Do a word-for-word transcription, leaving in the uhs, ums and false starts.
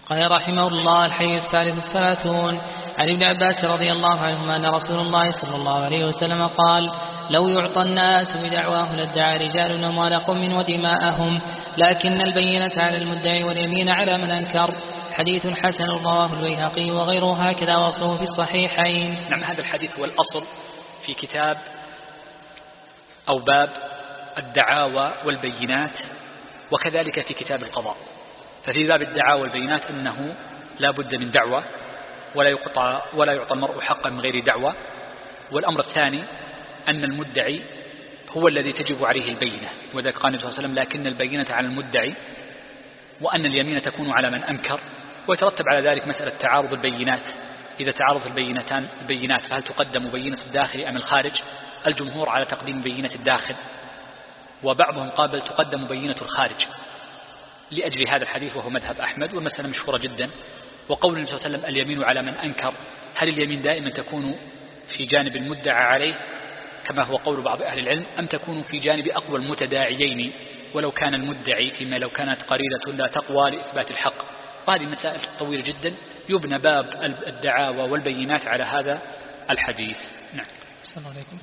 قال رحمه الله: الحديث الثالث والثلاثون عن ابن عباس رضي الله عنهما أن رسول الله صلى الله عليه وسلم قال: لو يعطى الناس بدعواه لادعى رجال أموالهم ودماءهم، لكن البينة على المدعي واليمين على من أنكر. حديث حسن رواه البيهقي وغيره هكذا وصفه في الصحيحين. نعم، هذا الحديث هو الأصل في كتاب أو باب الدعاوى والبينات، وكذلك في كتاب القضاء. ففي باب الدعاوى والبينات أنه لا بد من دعوة ولا يقطع ولا يعطى المرء حقا من غير دعوة. والأمر الثاني أن المدعي هو الذي تجب عليه البينة، وذلك قال النبي صلى الله عليه وسلم: لكن البينة على المدعي، وأن اليمين تكون على من أنكر. ويترتب على ذلك مسألة تعارض البينات. إذا تعارض البينتان البينات فهل تقدم بينة الداخل أم الخارج؟ الجمهور على تقديم بينة الداخل، وبعضهم قال بل تقدم بينة الخارج لأجل هذا الحديث، وهو مذهب أحمد، والمسألة مشهورة جدا. وقول النبي صلى الله عليه وسلم: اليمين على من أنكر، هل اليمين دائما تكون في جانب المدعى عليه كما هو قول بعض أهل العلم، أم تكون في جانب أقوى المتداعيين ولو كان المدعي فيما لو كانت قرينة لا تقوى لإثبات الحق؟ وهذه مسائل طويلة جدا يبنى باب الدعاوى والبينات على هذا الحديث. نعم. السلام عليكم.